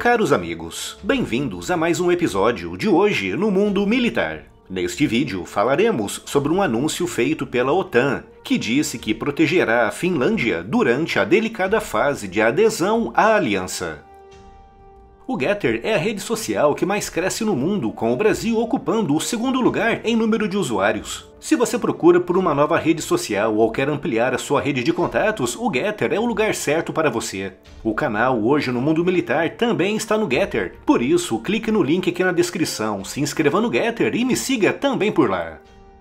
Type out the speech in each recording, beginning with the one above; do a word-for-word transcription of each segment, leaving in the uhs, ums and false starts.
Caros amigos, bem-vindos a mais um episódio de Hoje no Mundo Militar. Neste vídeo falaremos sobre um anúncio feito pela OTAN, que disse que protegerá a Finlândia durante a delicada fase de adesão à aliança. O Gettr é a rede social que mais cresce no mundo, com o Brasil ocupando o segundo lugar em número de usuários. Se você procura por uma nova rede social ou quer ampliar a sua rede de contatos, o Gettr é o lugar certo para você. O canal Hoje no Mundo Militar também está no Gettr, por isso clique no link aqui na descrição, se inscreva no Gettr e me siga também por lá.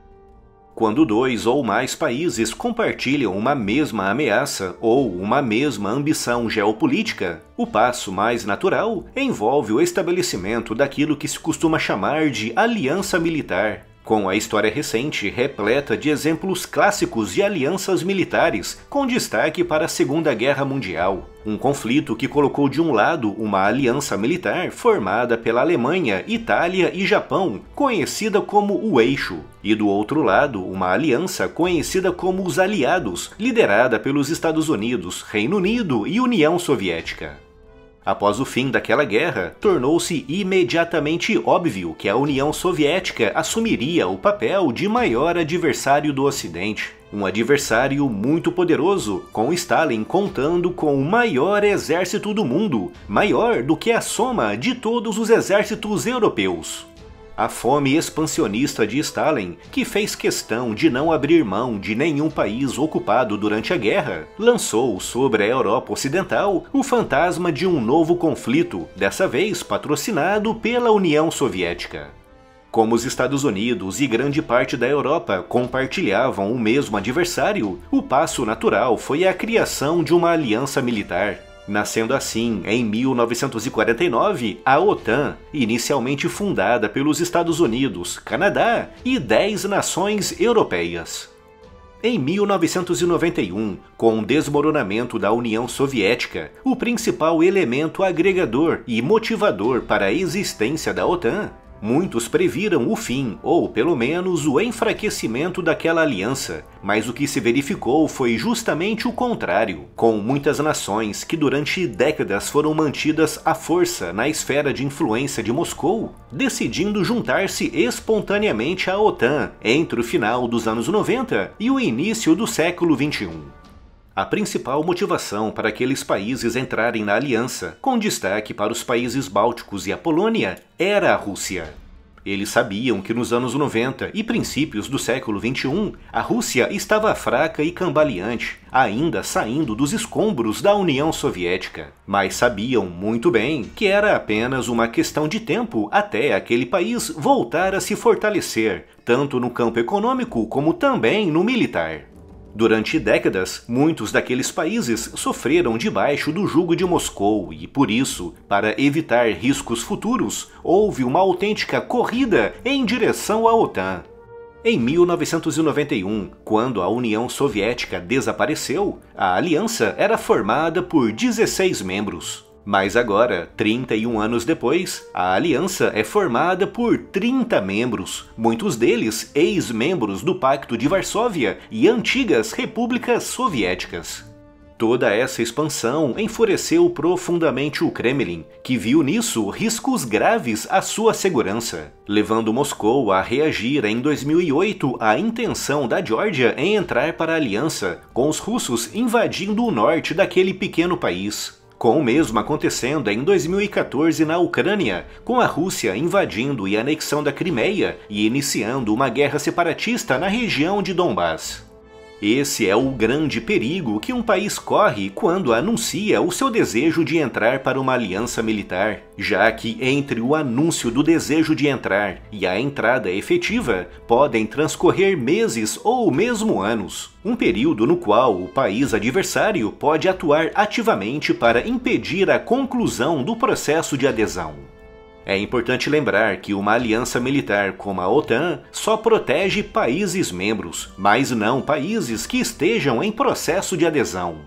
Quando dois ou mais países compartilham uma mesma ameaça ou uma mesma ambição geopolítica, o passo mais natural envolve o estabelecimento daquilo que se costuma chamar de aliança militar. Com a história recente repleta de exemplos clássicos de alianças militares, com destaque para a Segunda Guerra Mundial. Um conflito que colocou de um lado uma aliança militar formada pela Alemanha, Itália e Japão, conhecida como o Eixo, e do outro lado uma aliança conhecida como os Aliados, liderada pelos Estados Unidos, Reino Unido e União Soviética. Após o fim daquela guerra, tornou-se imediatamente óbvio que a União Soviética assumiria o papel de maior adversário do Ocidente. Um adversário muito poderoso, com Stalin contando com o maior exército do mundo, maior do que a soma de todos os exércitos europeus. A fome expansionista de Stalin, que fez questão de não abrir mão de nenhum país ocupado durante a guerra, lançou sobre a Europa Ocidental o fantasma de um novo conflito, dessa vez patrocinado pela União Soviética. Como os Estados Unidos e grande parte da Europa compartilhavam o mesmo adversário, o passo natural foi a criação de uma aliança militar. Nascendo assim, em mil novecentos e quarenta e nove, a OTAN, inicialmente fundada pelos Estados Unidos, Canadá e dez nações europeias. Em mil novecentos e noventa e um, com o desmoronamento da União Soviética, o principal elemento agregador e motivador para a existência da OTAN, muitos previram o fim, ou pelo menos o enfraquecimento daquela aliança, mas o que se verificou foi justamente o contrário, com muitas nações que durante décadas foram mantidas à força na esfera de influência de Moscou, decidindo juntar-se espontaneamente à OTAN entre o final dos anos noventa e o início do século vinte e um. A principal motivação para aqueles países entrarem na aliança, com destaque para os países bálticos e a Polônia, era a Rússia. Eles sabiam que nos anos noventa e princípios do século vinte e um, a Rússia estava fraca e cambaleante, ainda saindo dos escombros da União Soviética. Mas sabiam muito bem que era apenas uma questão de tempo até aquele país voltar a se fortalecer, tanto no campo econômico como também no militar. Durante décadas, muitos daqueles países sofreram debaixo do jugo de Moscou e, por isso, para evitar riscos futuros, houve uma autêntica corrida em direção à OTAN. Em mil novecentos e noventa e um, quando a União Soviética desapareceu, a aliança era formada por dezesseis membros. Mas agora, trinta e um anos depois, a aliança é formada por trinta membros, muitos deles ex-membros do Pacto de Varsóvia e antigas repúblicas soviéticas. Toda essa expansão enfureceu profundamente o Kremlin, que viu nisso riscos graves à sua segurança, levando Moscou a reagir em dois mil e oito à intenção da Geórgia em entrar para a aliança, com os russos invadindo o norte daquele pequeno país. Com o mesmo acontecendo em dois mil e quatorze na Ucrânia, com a Rússia invadindo e anexando a Crimeia e iniciando uma guerra separatista na região de Donbás. Esse é o grande perigo que um país corre quando anuncia o seu desejo de entrar para uma aliança militar, já que entre o anúncio do desejo de entrar e a entrada efetiva podem transcorrer meses ou mesmo anos, um período no qual o país adversário pode atuar ativamente para impedir a conclusão do processo de adesão. É importante lembrar que uma aliança militar como a OTAN só protege países membros, mas não países que estejam em processo de adesão.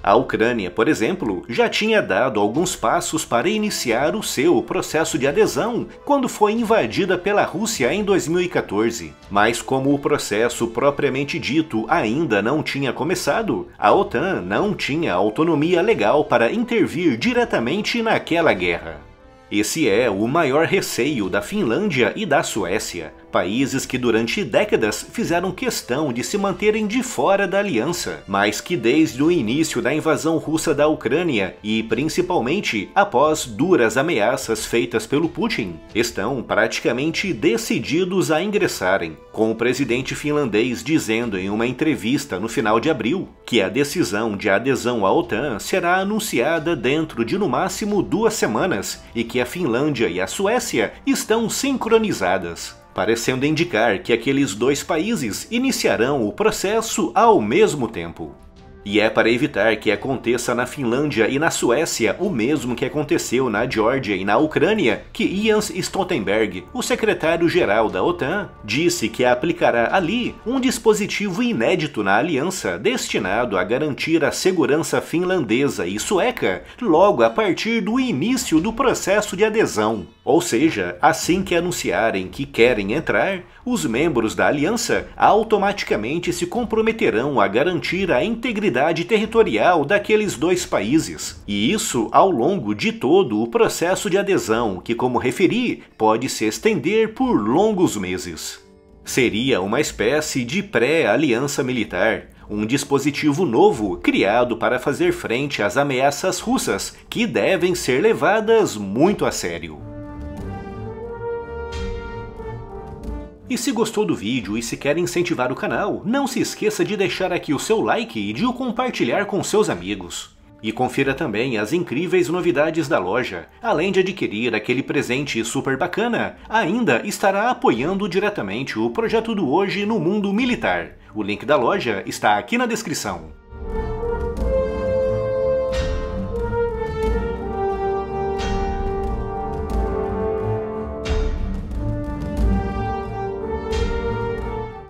A Ucrânia, por exemplo, já tinha dado alguns passos para iniciar o seu processo de adesão quando foi invadida pela Rússia em dois mil e quatorze. Mas como o processo propriamente dito ainda não tinha começado, a OTAN não tinha autonomia legal para intervir diretamente naquela guerra. Esse é o maior receio da Finlândia e da Suécia, países que durante décadas fizeram questão de se manterem de fora da aliança, mas que desde o início da invasão russa da Ucrânia e principalmente após duras ameaças feitas pelo Putin, estão praticamente decididos a ingressarem, com o presidente finlandês dizendo em uma entrevista no final de abril que a decisão de adesão à OTAN será anunciada dentro de no máximo duas semanas e que a Finlândia e a Suécia estão sincronizadas, parecendo indicar que aqueles dois países iniciarão o processo ao mesmo tempo. E é para evitar que aconteça na Finlândia e na Suécia o mesmo que aconteceu na Geórgia e na Ucrânia que Jens Stoltenberg, o secretário-geral da OTAN, disse que aplicará ali um dispositivo inédito na aliança destinado a garantir a segurança finlandesa e sueca logo a partir do início do processo de adesão. Ou seja, assim que anunciarem que querem entrar, os membros da aliança automaticamente se comprometerão a garantir a integridade territorial daqueles dois países. E isso ao longo de todo o processo de adesão, que, como referi, pode se estender por longos meses. Seria uma espécie de pré-aliança militar, um dispositivo novo criado para fazer frente às ameaças russas, que devem ser levadas muito a sério. E se gostou do vídeo e se quer incentivar o canal, não se esqueça de deixar aqui o seu like e de o compartilhar com seus amigos. E confira também as incríveis novidades da loja. Além de adquirir aquele presente super bacana, ainda estará apoiando diretamente o projeto do Hoje no Mundo Militar. O link da loja está aqui na descrição.